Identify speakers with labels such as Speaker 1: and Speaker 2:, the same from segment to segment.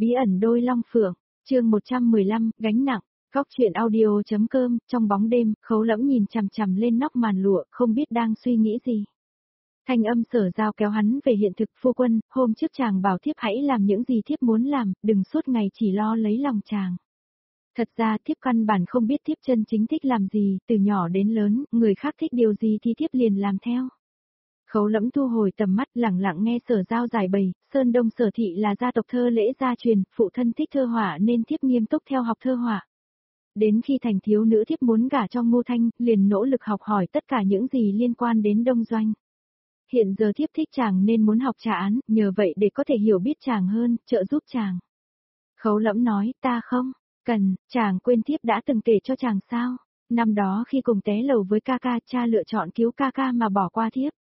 Speaker 1: Bí ẩn đôi long phượng, chương 115, gánh nặng, góc truyện audio.com, trong bóng đêm, Khấu Lẫm nhìn chằm chằm lên nóc màn lụa, không biết đang suy nghĩ gì. Thanh âm Sở Giao kéo hắn về hiện thực. Phu quân, hôm trước chàng bảo thiếp hãy làm những gì thiếp muốn làm, đừng suốt ngày chỉ lo lấy lòng chàng. Thật ra thiếp căn bản không biết thiếp chân chính thích làm gì, từ nhỏ đến lớn, người khác thích điều gì thì thiếp liền làm theo. Khấu Lẫm thu hồi tầm mắt, lặng lặng nghe Sở Giao giải bày. Sơn Đông Sở thị là gia tộc thơ lễ gia truyền, phụ thân thích thơ họa nên thiếp nghiêm túc theo học thơ họa. Đến khi thành thiếu nữ thiếp muốn gả cho Ngô Thanh, liền nỗ lực học hỏi tất cả những gì liên quan đến đông doanh. Hiện giờ thiếp thích chàng nên muốn học trà án, nhờ vậy để có thể hiểu biết chàng hơn, trợ giúp chàng. Khấu Lẫm nói, ta không cần, chàng quên thiếp đã từng kể cho chàng sao. Năm đó khi cùng té lầu với ca ca, cha lựa chọn cứu ca ca mà bỏ qua thiếp.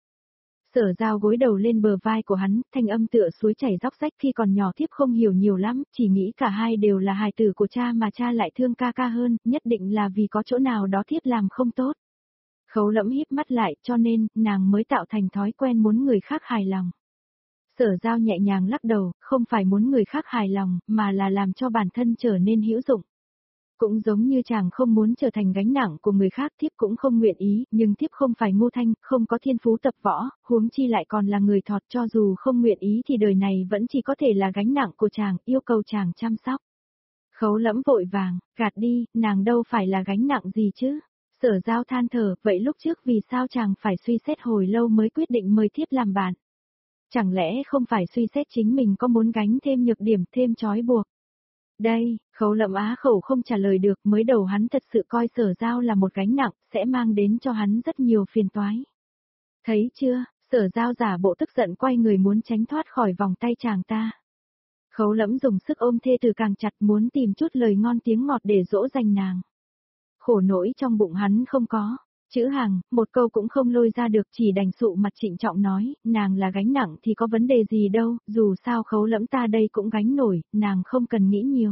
Speaker 1: Sở Giao gối đầu lên bờ vai của hắn, thanh âm tựa suối chảy róc rách. Khi còn nhỏ thiếp không hiểu nhiều lắm, chỉ nghĩ cả hai đều là hài tử của cha mà cha lại thương ca ca hơn, nhất định là vì có chỗ nào đó thiếp làm không tốt. Khấu Lẫm híp mắt lại, cho nên, nàng mới tạo thành thói quen muốn người khác hài lòng. Sở Giao nhẹ nhàng lắc đầu, không phải muốn người khác hài lòng, mà là làm cho bản thân trở nên hữu dụng. Cũng giống như chàng không muốn trở thành gánh nặng của người khác, thiếp cũng không nguyện ý, nhưng thiếp không phải Ngô Thanh, không có thiên phú tập võ, huống chi lại còn là người thọt, cho dù không nguyện ý thì đời này vẫn chỉ có thể là gánh nặng của chàng, yêu cầu chàng chăm sóc. Khấu Lẫm vội vàng, gạt đi, nàng đâu phải là gánh nặng gì chứ. Sở Giao than thở, vậy lúc trước vì sao chàng phải suy xét hồi lâu mới quyết định mời thiếp làm bạn? Chẳng lẽ không phải suy xét chính mình có muốn gánh thêm nhược điểm, thêm trói buộc? Đây, Khấu Lẫm á khẩu không trả lời được, mới đầu hắn thật sự coi Sở Giao là một gánh nặng, sẽ mang đến cho hắn rất nhiều phiền toái. Thấy chưa, Sở Giao giả bộ tức giận quay người muốn tránh thoát khỏi vòng tay chàng ta. Khấu Lẫm dùng sức ôm thê từ càng chặt, muốn tìm chút lời ngon tiếng ngọt để dỗ dành nàng. Khổ nỗi trong bụng hắn không có chữ hàng, một câu cũng không lôi ra được, chỉ đành sụ mặt trịnh trọng nói, nàng là gánh nặng thì có vấn đề gì đâu, dù sao Khấu Lẫm ta đây cũng gánh nổi, nàng không cần nghĩ nhiều.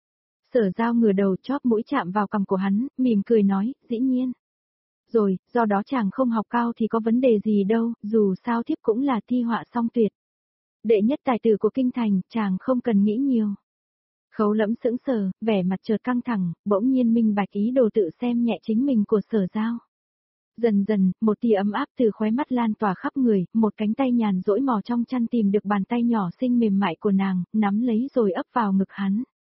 Speaker 1: Sở Giao ngửa đầu chóp mũi chạm vào cằm của hắn, mỉm cười nói, dĩ nhiên. Rồi, do đó chàng không học cao thì có vấn đề gì đâu, dù sao thiếp cũng là thi họa song tuyệt. Đệ nhất tài tử của kinh thành, chàng không cần nghĩ nhiều. Khấu Lẫm sững sờ, vẻ mặt chợt căng thẳng, bỗng nhiên minh bạch ý đồ tự xem nhẹ chính mình của Sở Giao. Dần dần, một tia ấm áp từ khóe mắt lan tỏa khắp người, một cánh tay nhàn rỗi mò trong chăn tìm được bàn tay nhỏ xinh mềm mại của nàng, nắm lấy rồi ấp vào ngực hắn.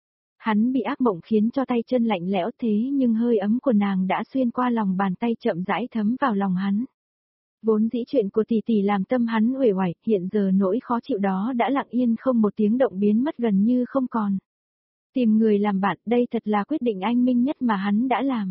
Speaker 1: Hắn bị ác mộng khiến cho tay chân lạnh lẽo thế nhưng hơi ấm của nàng đã xuyên qua lòng bàn tay chậm rãi thấm vào lòng hắn. Vốn dĩ chuyện của tỷ tỷ làm tâm hắn uể oải, hiện giờ nỗi khó chịu đó đã lặng yên không một tiếng động biến mất gần như không còn. Tìm người làm bạn, đây thật là quyết định anh minh nhất mà hắn đã làm.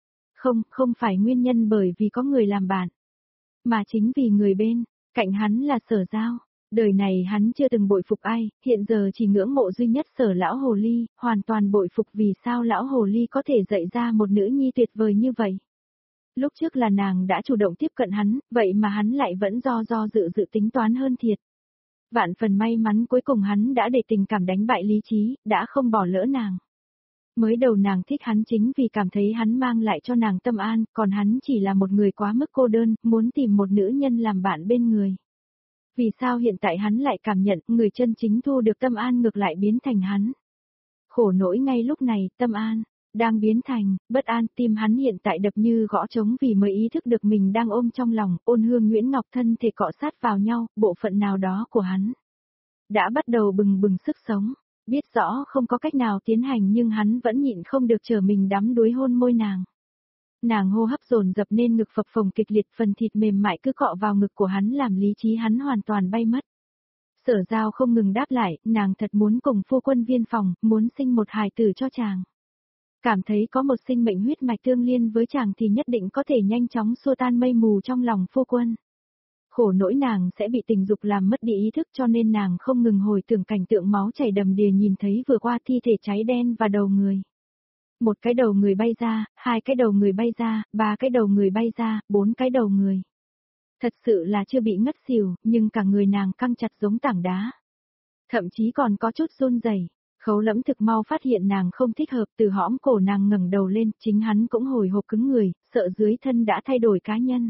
Speaker 1: Không phải nguyên nhân bởi vì có người làm bạn, mà chính vì người bên cạnh hắn là Sở Giao. Đời này hắn chưa từng bội phục ai, hiện giờ chỉ ngưỡng mộ duy nhất Sở lão hồ ly, hoàn toàn bội phục vì sao lão hồ ly có thể dạy ra một nữ nhi tuyệt vời như vậy. Lúc trước là nàng đã chủ động tiếp cận hắn, vậy mà hắn lại vẫn do dự tính toán hơn thiệt. Vạn phần may mắn cuối cùng hắn đã để tình cảm đánh bại lý trí, đã không bỏ lỡ nàng. Mới đầu nàng thích hắn chính vì cảm thấy hắn mang lại cho nàng tâm an, còn hắn chỉ là một người quá mức cô đơn, muốn tìm một nữ nhân làm bạn bên người. Vì sao hiện tại hắn lại cảm nhận người chân chính thu được tâm an ngược lại biến thành hắn? Khổ nỗi ngay lúc này, tâm an đang biến thành bất an, tim hắn hiện tại đập như gõ trống vì mới ý thức được mình đang ôm trong lòng. Ôn Hương Nguyễn Ngọc thân thể cọ sát vào nhau, bộ phận nào đó của hắn đã bắt đầu bừng bừng sức sống. Biết rõ không có cách nào tiến hành nhưng hắn vẫn nhịn không được chờ mình đắm đuối hôn môi nàng. Nàng hô hấp dồn dập nên ngực phập phồng kịch liệt, phần thịt mềm mại cứ cọ vào ngực của hắn làm lý trí hắn hoàn toàn bay mất. Sở Giao không ngừng đáp lại, nàng thật muốn cùng phu quân viên phòng, muốn sinh một hài tử cho chàng. Cảm thấy có một sinh mệnh huyết mạch tương liên với chàng thì nhất định có thể nhanh chóng xua tan mây mù trong lòng phu quân. Khổ nỗi nàng sẽ bị tình dục làm mất đi ý thức cho nên nàng không ngừng hồi tưởng cảnh tượng máu chảy đầm đìa nhìn thấy vừa qua thi thể cháy đen và đầu người. Một cái đầu người bay ra, hai cái đầu người bay ra, ba cái đầu người bay ra, bốn cái đầu người. Thật sự là chưa bị ngất xỉu, nhưng cả người nàng căng chặt giống tảng đá. Thậm chí còn có chút run rẩy. Khấu Lẫm thực mau phát hiện nàng không thích hợp, từ hõm cổ nàng ngẩng đầu lên, chính hắn cũng hồi hộp cứng người, sợ dưới thân đã thay đổi cá nhân.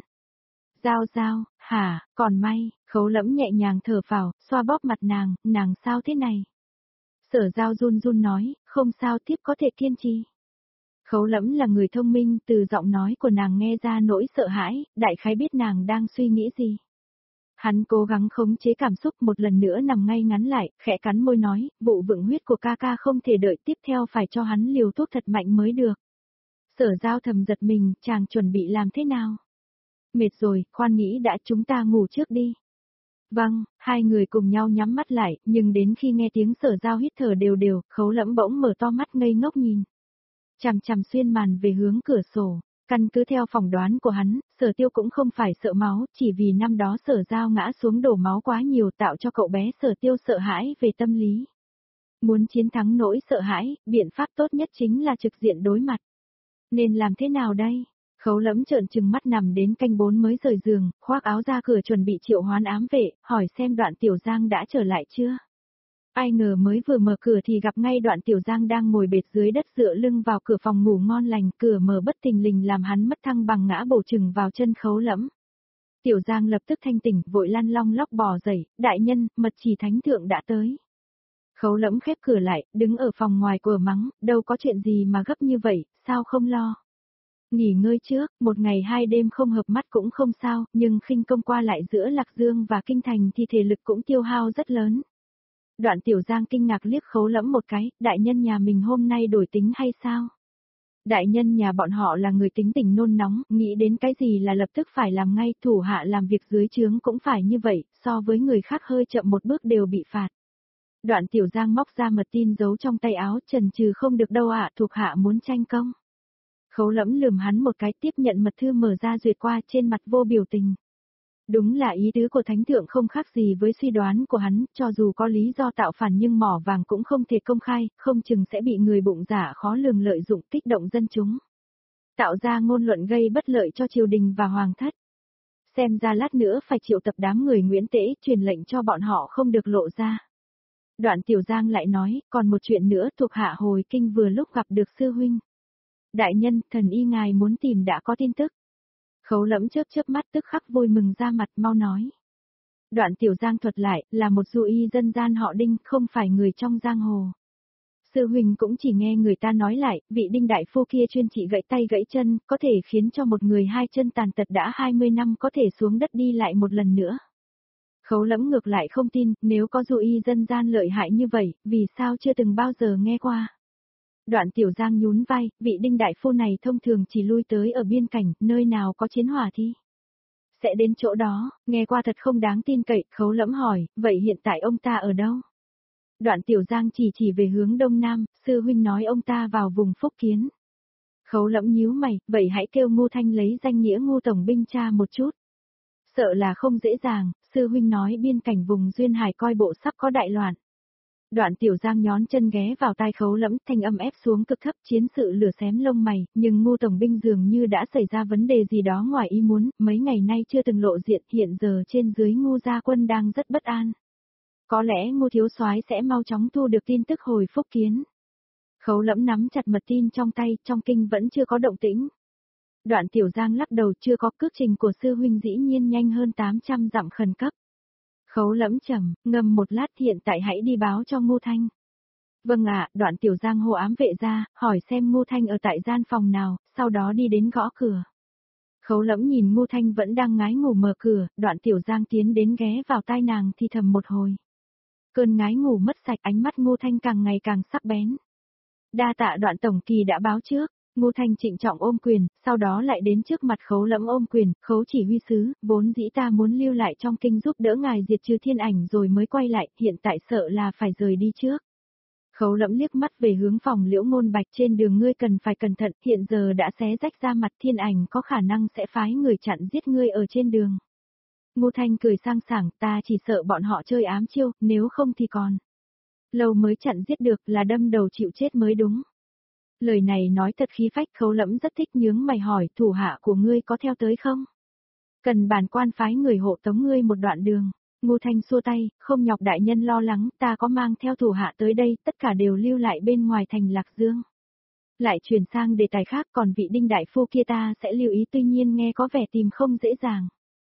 Speaker 1: Giao, hả, còn may, Khấu Lẫm nhẹ nhàng thở phào, xoa bóp mặt nàng sao thế này? Sở Giao run run nói, không sao, tiếp có thể kiên trì. Khấu Lẫm là người thông minh, từ giọng nói của nàng nghe ra nỗi sợ hãi, đại khái biết nàng đang suy nghĩ gì. Hắn cố gắng khống chế cảm xúc, một lần nữa nằm ngay ngắn lại, khẽ cắn môi nói, vụ vựng huyết của ca ca không thể đợi, tiếp theo phải cho hắn liều thuốc thật mạnh mới được. Sở Giao thầm giật mình, chàng chuẩn bị làm thế nào? Mệt rồi, khoan nghĩ đã, chúng ta ngủ trước đi. Vâng, hai người cùng nhau nhắm mắt lại, nhưng đến khi nghe tiếng Sở Giao hít thở đều đều, Khấu Lẫm bỗng mở to mắt ngây ngốc nhìn. Chằm chằm xuyên màn về hướng cửa sổ. Căn cứ theo phỏng đoán của hắn, Sở Tiêu cũng không phải sợ máu, chỉ vì năm đó Sở Giao ngã xuống đổ máu quá nhiều tạo cho cậu bé Sở Tiêu sợ hãi về tâm lý. Muốn chiến thắng nỗi sợ hãi, biện pháp tốt nhất chính là trực diện đối mặt. Nên làm thế nào đây? Khấu Lẫm trợn trừng mắt nằm đến canh 4 mới rời giường, khoác áo ra cửa chuẩn bị triệu hoán ám vệ, hỏi xem Đoạn Tiểu Giang đã trở lại chưa? Ai ngờ mới vừa mở cửa thì gặp ngay Đoạn Tiểu Giang đang ngồi bệt dưới đất dựa lưng vào cửa phòng ngủ ngon lành, cửa mở bất thình lình làm hắn mất thăng bằng ngã bổ chừng vào chân Khấu Lẫm. Tiểu Giang lập tức thanh tỉnh, vội lăn long lóc bò dậy, đại nhân, mật chỉ thánh thượng đã tới. Khấu Lẫm khép cửa lại, đứng ở phòng ngoài cửa mắng, đâu có chuyện gì mà gấp như vậy, sao không lo. Nghỉ ngơi trước, một ngày 2 đêm không hợp mắt cũng không sao, nhưng khinh công qua lại giữa Lạc Dương và Kinh Thành thì thể lực cũng tiêu hao rất lớn. Đoạn Tiểu Giang kinh ngạc liếc Khấu Lẫm một cái, đại nhân nhà mình hôm nay đổi tính hay sao? Đại nhân nhà bọn họ là người tính tình nôn nóng, nghĩ đến cái gì là lập tức phải làm ngay, thủ hạ làm việc dưới trướng cũng phải như vậy, so với người khác hơi chậm một bước đều bị phạt. Đoạn Tiểu Giang móc ra mật tin giấu trong tay áo, chần chừ không được đâu ạ, thuộc hạ muốn tranh công. Khấu Lẫm lườm hắn một cái, tiếp nhận mật thư mở ra duyệt qua, trên mặt vô biểu tình. Đúng là ý tứ của thánh thượng không khác gì với suy đoán của hắn, cho dù có lý do tạo phản nhưng mỏ vàng cũng không thể công khai, không chừng sẽ bị người bụng dạ khó lường lợi dụng kích động dân chúng. Tạo ra ngôn luận gây bất lợi cho triều đình và hoàng thất. Xem ra lát nữa phải triệu tập đám người Nguyễn Tễ, truyền lệnh cho bọn họ không được lộ ra. Đoạn Tiểu Giang lại nói, còn một chuyện nữa, thuộc hạ hồi kinh vừa lúc gặp được sư huynh. Đại nhân, thần y ngài muốn tìm đã có tin tức. Khấu Lẫm chớp chớp mắt tức khắc vui mừng ra mặt, mau nói. Đoạn Tiểu Giang thuật lại, là một du y dân gian họ Đinh, không phải người trong giang hồ. Sư huynh cũng chỉ nghe người ta nói lại, vị Đinh đại phu kia chuyên trị gãy tay gãy chân, có thể khiến cho một người 2 chân tàn tật đã 20 năm có thể xuống đất đi lại một lần nữa. Khấu Lẫm ngược lại không tin, nếu có du y dân gian lợi hại như vậy, vì sao chưa từng bao giờ nghe qua. Đoạn Tiểu Giang nhún vai, vị Đinh đại phu này thông thường chỉ lui tới ở biên cảnh, nơi nào có chiến hỏa thì sẽ đến chỗ đó, nghe qua thật không đáng tin cậy. Khấu Lẫm hỏi, vậy hiện tại ông ta ở đâu? Đoạn Tiểu Giang chỉ về hướng đông nam, sư huynh nói ông ta vào vùng Phúc Kiến. Khấu Lẫm nhíu mày, vậy hãy kêu Ngô Thanh lấy danh nghĩa Ngô tổng binh tra một chút. Sợ là không dễ dàng, sư huynh nói biên cảnh vùng Duyên Hải coi bộ sắp có đại loạn. Đoạn Tiểu Giang nhón chân ghé vào tai Khấu Lẫm, thanh âm ép xuống cực thấp, chiến sự lửa xém lông mày, nhưng Ngô tổng binh dường như đã xảy ra vấn đề gì đó ngoài ý muốn, mấy ngày nay chưa từng lộ diện, hiện giờ trên dưới Ngô gia quân đang rất bất an. Có lẽ Ngô thiếu soái sẽ mau chóng thu được tin tức hồi Phúc Kiến. Khấu Lẫm nắm chặt mật tin trong tay, trong kinh vẫn chưa có động tĩnh. Đoạn Tiểu Giang lắc đầu, chưa có, cước trình của sư huynh dĩ nhiên nhanh hơn 800 dặm khẩn cấp. Khấu Lẫm trầm ngâm một lát, hiện tại hãy đi báo cho Ngô Thanh. Vâng ạ. Đoạn Tiểu Giang hô ám vệ ra, hỏi xem Ngô Thanh ở tại gian phòng nào, sau đó đi đến gõ cửa. Khấu Lẫm nhìn Ngô Thanh vẫn đang ngái ngủ mở cửa, Đoạn Tiểu Giang tiến đến ghé vào tai nàng thì thầm một hồi. Cơn ngái ngủ mất sạch, ánh mắt Ngô Thanh càng ngày càng sắc bén. Đa tạ Đoạn tổng kỳ đã báo trước. Ngô Thanh trịnh trọng ôm quyền, sau đó lại đến trước mặt Khấu Lẫm ôm quyền, Khấu chỉ huy sứ, vốn dĩ ta muốn lưu lại trong kinh giúp đỡ ngài diệt trừ thiên ảnh rồi mới quay lại, hiện tại sợ là phải rời đi trước. Khấu Lẫm liếc mắt về hướng phòng Liễu Ngôn Bạch, trên đường ngươi cần phải cẩn thận, hiện giờ đã xé rách ra mặt, thiên ảnh có khả năng sẽ phái người chặn giết ngươi ở trên đường. Ngô Thanh cười sang sảng, ta chỉ sợ bọn họ chơi ám chiêu, nếu không thì còn lâu mới chặn giết được, là đâm đầu chịu chết mới đúng. Lời này nói thật khí phách. Khấu Lẫm rất thích, nhướng mày hỏi, thủ hạ của ngươi có theo tới không? Cần bản quan phái người hộ tống ngươi một đoạn đường. Ngô Thanh xua tay, không nhọc đại nhân lo lắng, ta có mang theo thủ hạ tới đây, tất cả đều lưu lại bên ngoài thành Lạc Dương. Lại chuyển sang đề tài khác, còn vị Đinh đại phu kia ta sẽ lưu ý, tuy nhiên nghe có vẻ tìm không dễ dàng.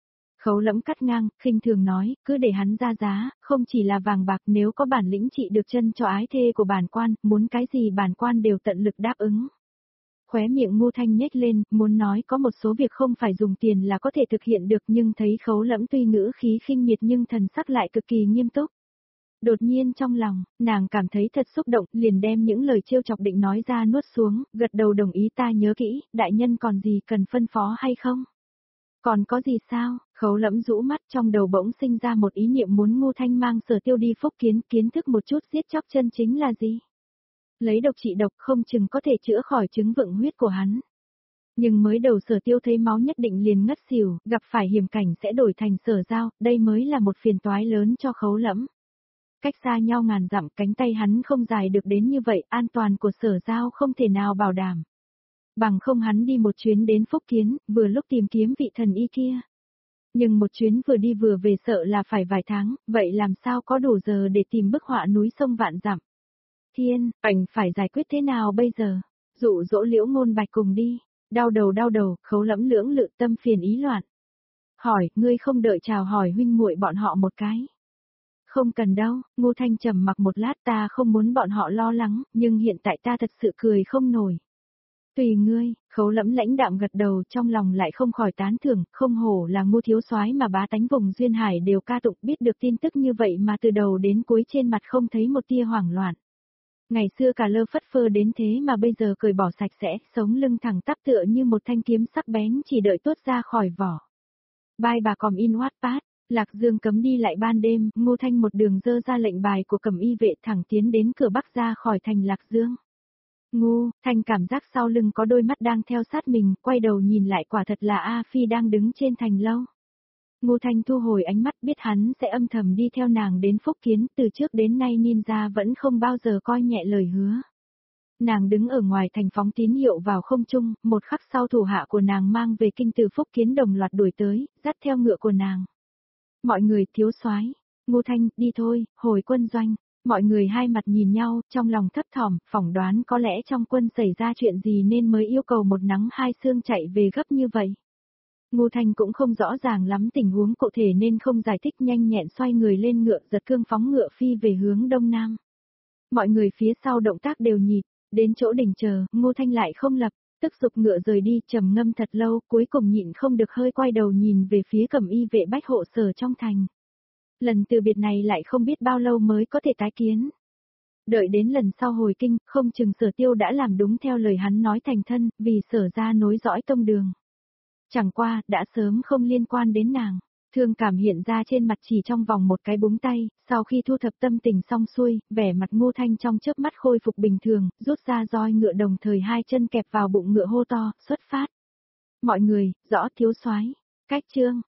Speaker 1: Khấu Lẫm cắt ngang, khinh thường nói, cứ để hắn ra giá, không chỉ là vàng bạc, nếu có bản lĩnh trị được chân cho ái thê của bản quan, muốn cái gì bản quan đều tận lực đáp ứng. Khóe miệng Ngô Thanh nhếch lên, muốn nói có một số việc không phải dùng tiền là có thể thực hiện được, nhưng thấy Khấu Lẫm tuy ngữ khí khinh miệt nhưng thần sắc lại cực kỳ nghiêm túc. Đột nhiên trong lòng, nàng cảm thấy thật xúc động, liền đem những lời trêu chọc định nói ra nuốt xuống, gật đầu đồng ý, ta nhớ kỹ, đại nhân còn gì cần phân phó hay không? Còn có gì sao? Khấu Lẫm rũ mắt, trong đầu bỗng sinh ra một ý niệm, muốn Ngô Thanh mang Sở Tiêu đi Phúc Kiến, kiến thức một chút giết chóc chân chính là gì. Lấy độc trị độc không chừng có thể chữa khỏi chứng vượng huyết của hắn. Nhưng mới đầu Sở Tiêu thấy máu nhất định liền ngất xỉu, gặp phải hiểm cảnh sẽ đổi thành Sở Giao, đây mới là một phiền toái lớn cho Khấu Lẫm. Cách xa nhau ngàn dặm, cánh tay hắn không dài được đến như vậy, an toàn của Sở Giao không thể nào bảo đảm. Bằng không hắn đi một chuyến đến Phúc Kiến, vừa lúc tìm kiếm vị thần y kia. Nhưng một chuyến vừa đi vừa về sợ là phải vài tháng, vậy làm sao có đủ giờ để tìm bức họa núi sông vạn dặm. Thiên, ảnh phải giải quyết thế nào bây giờ? Dụ dỗ Liễu Ngôn Bạch cùng đi. Đau đầu, Khấu Lẫm lưỡng lự, tâm phiền ý loạn. Hỏi, ngươi không đợi chào hỏi huynh muội bọn họ một cái. Không cần đâu, Ngô Thanh trầm mặc một lát, ta không muốn bọn họ lo lắng, nhưng hiện tại ta thật sự cười không nổi. Tùy ngươi, Khấu Lẫm lãnh đạm gật đầu, trong lòng lại không khỏi tán thưởng, không hổ là Ngô thiếu soái mà bá tánh vùng duyên hải đều ca tụng, biết được tin tức như vậy mà từ đầu đến cuối trên mặt không thấy một tia hoảng loạn. Ngày xưa cả lơ phất phơ đến thế mà bây giờ cởi bỏ sạch sẽ, sống lưng thẳng tắp tựa như một thanh kiếm sắc bén chỉ đợi tuốt ra khỏi vỏ. Bài bà còm in Wattpad, Lạc Dương cấm đi lại ban đêm, Ngô Thanh một đường dơ ra lệnh bài của Cẩm Y vệ thẳng tiến đến cửa bắc ra khỏi thành Lạc Dương. Ngô Thanh cảm giác sau lưng có đôi mắt đang theo sát mình, quay đầu nhìn lại, quả thật là A Phi đang đứng trên thành lâu. Ngô Thanh thu hồi ánh mắt, biết hắn sẽ âm thầm đi theo nàng đến Phúc Kiến, từ trước đến nay ninja vẫn không bao giờ coi nhẹ lời hứa. Nàng đứng ở ngoài thành phóng tín hiệu vào không trung, một khắc sau thủ hạ của nàng mang về kinh từ Phúc Kiến đồng loạt đuổi tới, dắt theo ngựa của nàng. Mọi người, thiếu soái, Ngô Thanh, đi thôi, hồi quân doanh. Mọi người hai mặt nhìn nhau, trong lòng thấp thỏm, phỏng đoán có lẽ trong quân xảy ra chuyện gì nên mới yêu cầu một nắng hai sương chạy về gấp như vậy. Ngô Thanh cũng không rõ ràng lắm tình huống cụ thể nên không giải thích, nhanh nhẹn xoay người lên ngựa, giật cương phóng ngựa phi về hướng đông nam. Mọi người phía sau động tác đều nhịp, đến chỗ đỉnh chờ, Ngô Thanh lại không lập, tức giục ngựa rời đi, trầm ngâm thật lâu, cuối cùng nhịn không được hơi quay đầu nhìn về phía Cẩm Y vệ Bách hộ sở trong thành. Lần từ biệt này lại không biết bao lâu mới có thể tái kiến. Đợi đến lần sau hồi kinh, không chừng Sở Tiêu đã làm đúng theo lời hắn nói thành thân, vì Sở ra nối dõi tông đường. Chẳng qua, đã sớm không liên quan đến nàng. Thương cảm hiện ra trên mặt chỉ trong vòng một cái búng tay, sau khi thu thập tâm tình xong xuôi, vẻ mặt Ngô Thanh trong chớp mắt khôi phục bình thường, rút ra roi ngựa đồng thời hai chân kẹp vào bụng ngựa hô to, xuất phát. Mọi người, rõ thiếu soái, cách chương.